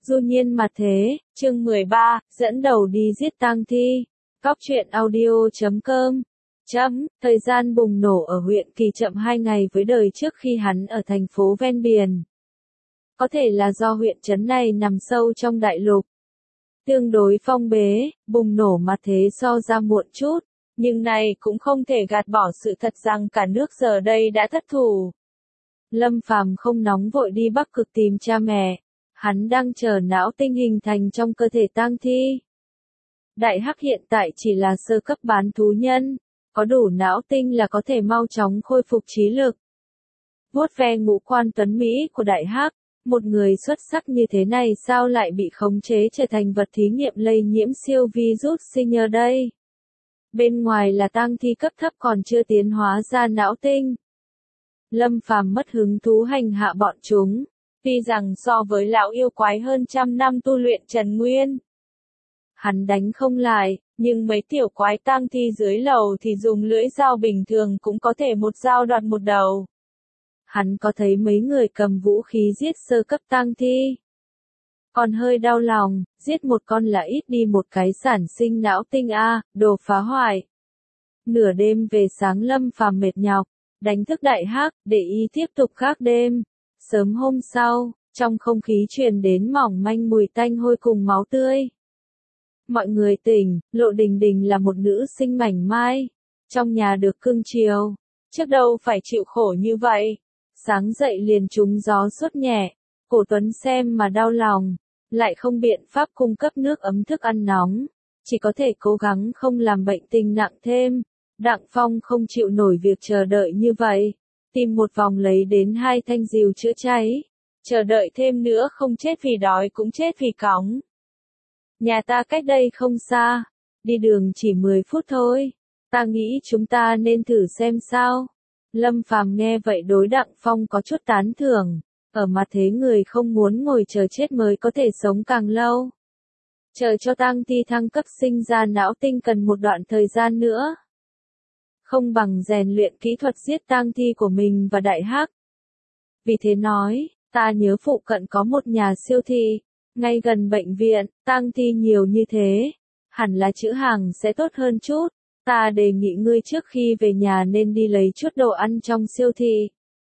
Du nhiên mặt thế, chương 13, dẫn đầu đi giết tang thi. Góc truyện audio.com. Thời gian bùng nổ ở huyện Kỳ chậm 2 ngày với đời trước khi hắn ở thành phố ven biển. Có thể là do huyện trấn này nằm sâu trong đại lục. Tương đối phong bế, bùng nổ mặt thế so ra muộn chút, nhưng này cũng không thể gạt bỏ sự thật rằng cả nước giờ đây đã thất thủ. Lâm Phàm không nóng vội đi Bắc Cực tìm cha mẹ. Hắn đang chờ não tinh hình thành trong cơ thể tang thi. Đại Hắc hiện tại chỉ là sơ cấp bán thú nhân, có đủ não tinh là có thể mau chóng khôi phục trí lực. Vuốt ve ngũ quan tuấn Mỹ của Đại Hắc, một người xuất sắc như thế này sao lại bị khống chế trở thành vật thí nghiệm lây nhiễm siêu virus sinh nhờ đây? Bên ngoài là tang thi cấp thấp còn chưa tiến hóa ra não tinh. Lâm Phàm mất hứng thú hành hạ bọn chúng. Tuy rằng so với lão yêu quái hơn trăm năm tu luyện Trần Nguyên, hắn đánh không lại, nhưng mấy tiểu quái tang thi dưới lầu thì dùng lưỡi dao bình thường cũng có thể một dao đoạt một đầu. Hắn có thấy mấy người cầm vũ khí giết sơ cấp tang thi. Còn hơi đau lòng, giết một con là ít đi một cái sản sinh não tinh đồ phá hoại. Nửa đêm về sáng Lâm Phàm mệt nhọc, đánh thức Đại Hắc để y tiếp tục gác đêm. Sớm hôm sau, trong không khí truyền đến mỏng manh mùi tanh hôi cùng máu tươi. Mọi người tỉnh, Lộ Đình Đình là một nữ sinh mảnh mai, trong nhà được cưng chiều, trước đâu phải chịu khổ như vậy. Sáng dậy liền trúng gió sốt nhẹ, Cổ Tuấn xem mà đau lòng, lại không biện pháp cung cấp nước ấm thức ăn nóng, chỉ có thể cố gắng không làm bệnh tình nặng thêm. Đặng Phong không chịu nổi việc chờ đợi như vậy. Tìm một vòng lấy đến 2 thanh rìu chữa cháy. Chờ đợi thêm nữa không chết vì đói cũng chết vì cóng. Nhà ta cách đây không xa. Đi đường chỉ 10 phút thôi. Ta nghĩ chúng ta nên thử xem sao. Lâm Phàm nghe vậy đối Đặng Phong có chút tán thưởng. Ở mặt thế người không muốn ngồi chờ chết mới có thể sống càng lâu. Chờ cho tang thi thăng cấp sinh ra não tinh cần một đoạn thời gian nữa. Không bằng rèn luyện kỹ thuật giết tang thi của mình và Đại Hắc. Vì thế nói, ta nhớ phụ cận có một nhà siêu thị, ngay gần bệnh viện, tang thi nhiều như thế, hẳn là trữ hàng sẽ tốt hơn chút. Ta đề nghị ngươi trước khi về nhà nên đi lấy chút đồ ăn trong siêu thị.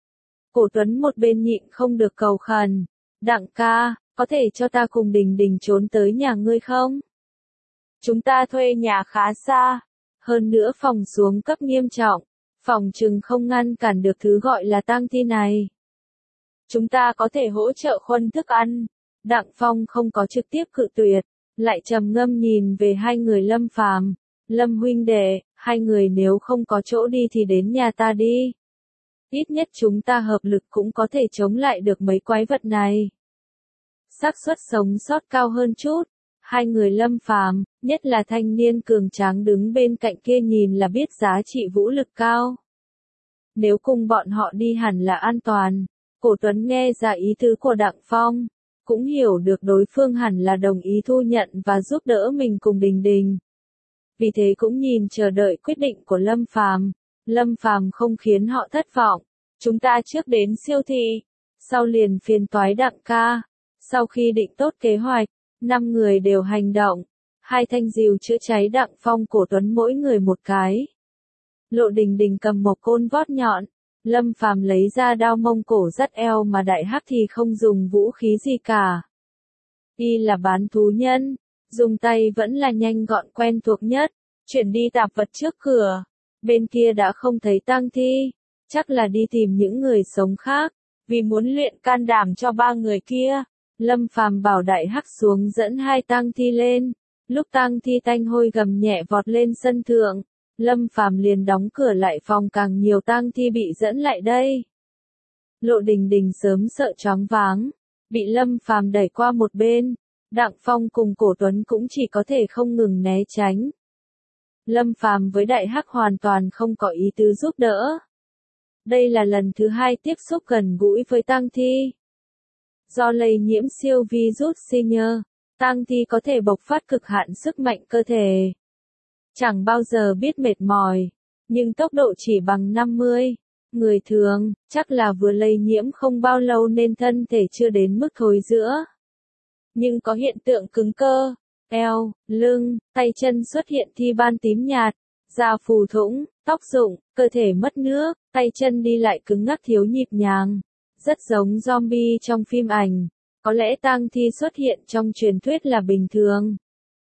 Cổ Tuấn một bên nhịn không được cầu khẩn, Đặng ca, có thể cho ta cùng Đình Đình trốn tới nhà ngươi không? Chúng ta thuê nhà khá xa. Hơn nữa phòng xuống cấp nghiêm trọng, phòng chừng không ngăn cản được thứ gọi là tang thi này. Chúng ta có thể hỗ trợ khuân thức ăn. Đặng Phong không có trực tiếp cự tuyệt, lại trầm ngâm nhìn về hai người Lâm Phàm. Lâm huynh đệ, hai người nếu không có chỗ đi thì đến nhà ta đi. Ít nhất chúng ta hợp lực cũng có thể chống lại được mấy quái vật này. Xác suất sống sót cao hơn chút. Hai người Lâm Phàm, nhất là thanh niên cường tráng đứng bên cạnh kia nhìn là biết giá trị vũ lực cao. Nếu cùng bọn họ đi hẳn là an toàn. Cổ Tuấn nghe ra ý tứ của Đặng Phong, cũng hiểu được đối phương hẳn là đồng ý thu nhận và giúp đỡ mình cùng Đình Đình. Vì thế cũng nhìn chờ đợi quyết định của Lâm Phàm. Lâm Phàm không khiến họ thất vọng. Chúng ta trước đến siêu thị, sau liền phiền toái Đặng ca. Sau khi định tốt kế hoạch, 5 người đều hành động. 2 thanh rìu chữa cháy Đặng Phong Cổ Tuấn mỗi người một cái. Lộ Đình Đình cầm một côn vót nhọn. Lâm Phàm lấy ra đao mông cổ dắt eo mà Đại Hắc thì không dùng vũ khí gì cả. Y là bán thú nhân, dùng tay vẫn là nhanh gọn quen thuộc nhất. Chuyển đi tạp vật trước cửa. Bên kia đã không thấy tang thi. Chắc là đi tìm những người sống khác. Vì muốn luyện can đảm cho 3 người kia. Lâm Phàm bảo Đại Hắc xuống dẫn 2 tang thi lên. Lúc tang thi tanh hôi gầm nhẹ vọt lên sân thượng, Lâm Phàm liền đóng cửa lại phòng càng nhiều tang thi bị dẫn lại đây. Lộ Đình Đình sớm sợ choáng váng, bị Lâm Phàm đẩy qua một bên. Đặng Phong cùng Cổ Tuấn cũng chỉ có thể không ngừng né tránh. Lâm Phàm với Đại Hắc hoàn toàn không có ý tứ giúp đỡ. Đây là lần thứ 2 tiếp xúc gần gũi với tang thi. Do lây nhiễm siêu virus Senior, tang thi có thể bộc phát cực hạn sức mạnh cơ thể. Chẳng bao giờ biết mệt mỏi, nhưng tốc độ chỉ bằng 50. Người thường, chắc là vừa lây nhiễm không bao lâu nên thân thể chưa đến mức thối rữa. nhưng có hiện tượng cứng cơ, eo, lưng, tay chân xuất hiện thi ban tím nhạt, da phù thủng, tóc rụng, cơ thể mất nước, tay chân đi lại cứng ngắc thiếu nhịp nhàng, rất giống zombie trong phim ảnh. Có lẽ tang thi xuất hiện trong truyền thuyết là bình thường.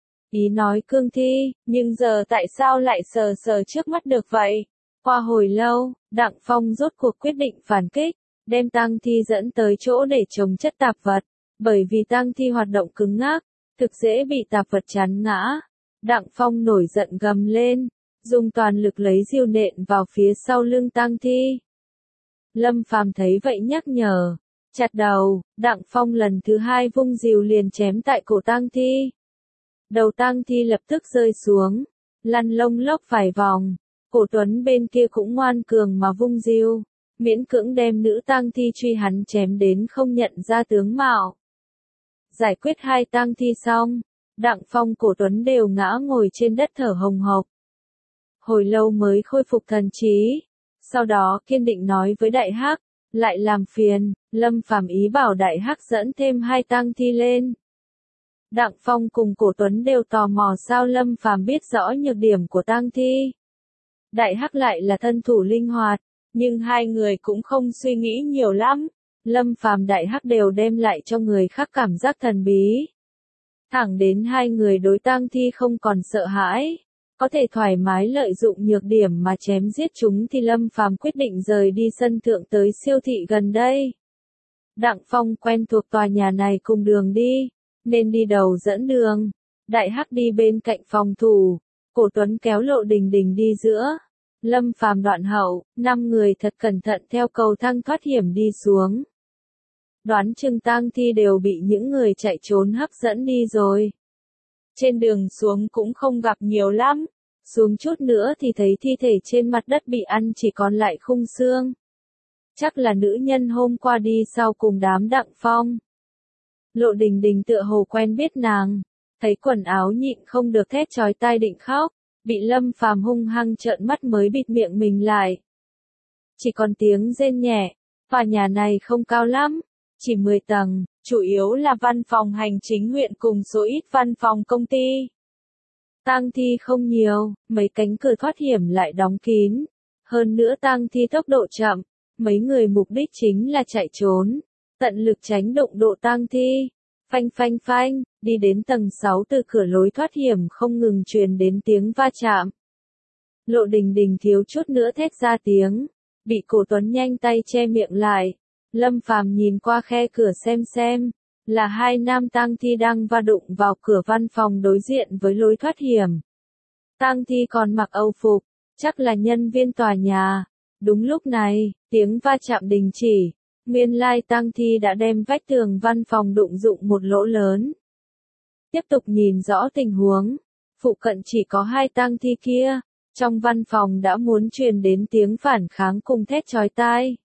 Ý nói cương thi, nhưng giờ tại sao lại sờ sờ trước mắt được vậy? Qua hồi lâu, Đặng Phong rốt cuộc quyết định phản kích, đem tang thi dẫn tới chỗ để trồng chất tạp vật, bởi vì tang thi hoạt động cứng ngắc, thực dễ bị tạp vật chắn ngã. Đặng Phong nổi giận gầm lên, dùng toàn lực lấy diều nện vào phía sau lưng tang thi. Lâm Phàm thấy vậy nhắc nhở, chặt đầu, Đặng Phong lần thứ hai vung diều liền chém tại cổ tang thi. Đầu tang thi lập tức rơi xuống, lăn lông lốc vài vòng, cổ Tuấn bên kia cũng ngoan cường mà vung diều, miễn cưỡng đem nữ tang thi truy hắn chém đến không nhận ra tướng mạo. Giải quyết hai tang thi xong, Đặng Phong cổ Tuấn đều ngã ngồi trên đất thở hồng hộc. Hồi lâu mới khôi phục thần trí, sau đó kiên định nói với Đại Hắc, lại làm phiền, Lâm Phàm ý bảo Đại Hắc dẫn thêm hai tang thi lên. Đặng Phong cùng cổ Tuấn đều tò mò sao Lâm Phàm biết rõ nhược điểm của tang thi. Đại Hắc lại là thân thủ linh hoạt, nhưng hai người cũng không suy nghĩ nhiều lắm. Lâm Phàm Đại Hắc đều đem lại cho người khác cảm giác thần bí. Thẳng đến hai người đối tang thi không còn sợ hãi, có thể thoải mái lợi dụng nhược điểm mà chém giết chúng thì Lâm Phàm quyết định rời đi sân thượng tới siêu thị gần đây. Đặng Phong quen thuộc tòa nhà này cùng đường đi, nên đi đầu dẫn đường. Đại Hắc đi bên cạnh phòng thủ, cổ Tuấn kéo Lộ Đình Đình đi giữa. Lâm Phàm đoạn hậu, 5 người thật cẩn thận theo cầu thang thoát hiểm đi xuống. Đoán chừng tang thi đều bị những người chạy trốn hấp dẫn đi rồi. Trên đường xuống cũng không gặp nhiều lắm, xuống chút nữa thì thấy thi thể trên mặt đất bị ăn chỉ còn lại khung xương. Chắc là nữ nhân hôm qua đi sau cùng đám Đặng Phong. Lộ Đình Đình tựa hồ quen biết nàng, thấy quần áo nhịn không được thét chói tai định khóc, bị Lâm Phàm hung hăng trợn mắt mới bịt miệng mình lại. Chỉ còn tiếng rên nhẹ, tòa nhà này không cao lắm, chỉ 10 tầng, chủ yếu là văn phòng hành chính huyện cùng số ít văn phòng công ty. Tang thi không nhiều, mấy cánh cửa thoát hiểm lại đóng kín. Hơn nữa tang thi tốc độ chậm, mấy người mục đích chính là chạy trốn, tận lực tránh đụng độ tang thi. Phanh phanh phanh, đi đến tầng 6 từ cửa lối thoát hiểm không ngừng truyền đến tiếng va chạm. Lộ Đình Đình thiếu chút nữa thét ra tiếng, bị cổ Tuấn nhanh tay che miệng lại. Lâm Phàm nhìn qua khe cửa xem, là hai nam tang thi đang va đụng vào cửa văn phòng đối diện với lối thoát hiểm. Tang thi còn mặc âu phục, chắc là nhân viên tòa nhà. Đúng lúc này, tiếng va chạm đình chỉ, nguyên lai tang thi đã đem vách tường văn phòng đụng rụng một lỗ lớn. Tiếp tục nhìn rõ tình huống, phụ cận chỉ có hai tang thi kia, trong văn phòng đã muốn truyền đến tiếng phản kháng cùng thét chói tai.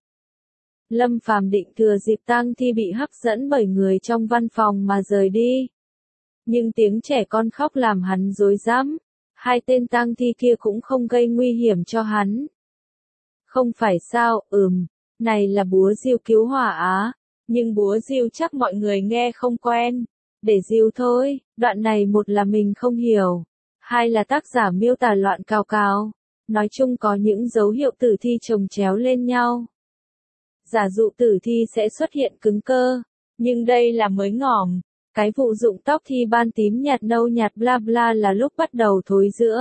Lâm Phàm định thừa dịp tang thi bị hấp dẫn bởi người trong văn phòng mà rời đi. Nhưng tiếng trẻ con khóc làm hắn rối rắm, hai tên tang thi kia cũng không gây nguy hiểm cho hắn. Không phải sao, này là búa diêu cứu hỏa á, nhưng búa diêu chắc mọi người nghe không quen. Để diêu thôi, đoạn này một là mình không hiểu, hai là tác giả miêu tả loạn cào cào. Nói chung có những dấu hiệu tử thi chồng chéo lên nhau. Giả dụ tử thi sẽ xuất hiện cứng cơ, nhưng đây là mới ngỏm. Cái vụ rụng tóc thi ban tím nhạt nâu nhạt bla bla là lúc bắt đầu thối rữa.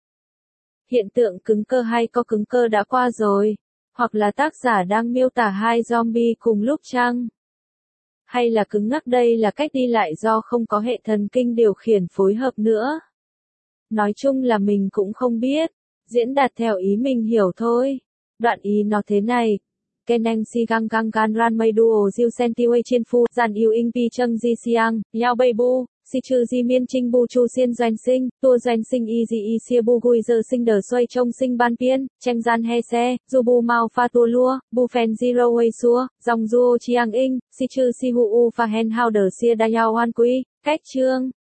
Hiện tượng cứng cơ hay có cứng cơ đã qua rồi, hoặc là tác giả đang miêu tả hai zombie cùng lúc chăng? Hay là cứng ngắc đây là cách đi lại do không có hệ thần kinh điều khiển phối hợp nữa? Nói chung là mình cũng không biết, diễn đạt theo ý mình hiểu thôi. Đoạn ý nó thế này. Keneng si gang gang gan ran mây duo diêu senti wei chiên phu, giàn yêu in pi châng di siang, yao bay bu, si chư di miên trinh bu chu xiên doanh sinh, tua doanh sinh y di y xia bu gui giờ sinh đờ xoay trông sinh ban piên, cheng gian he xe, du bu mau pha tua lua, bu phen zero wei xua, dòng duo chiang in, si chư si hu u pha hen hao đờ xia da yao an quy, cách chương.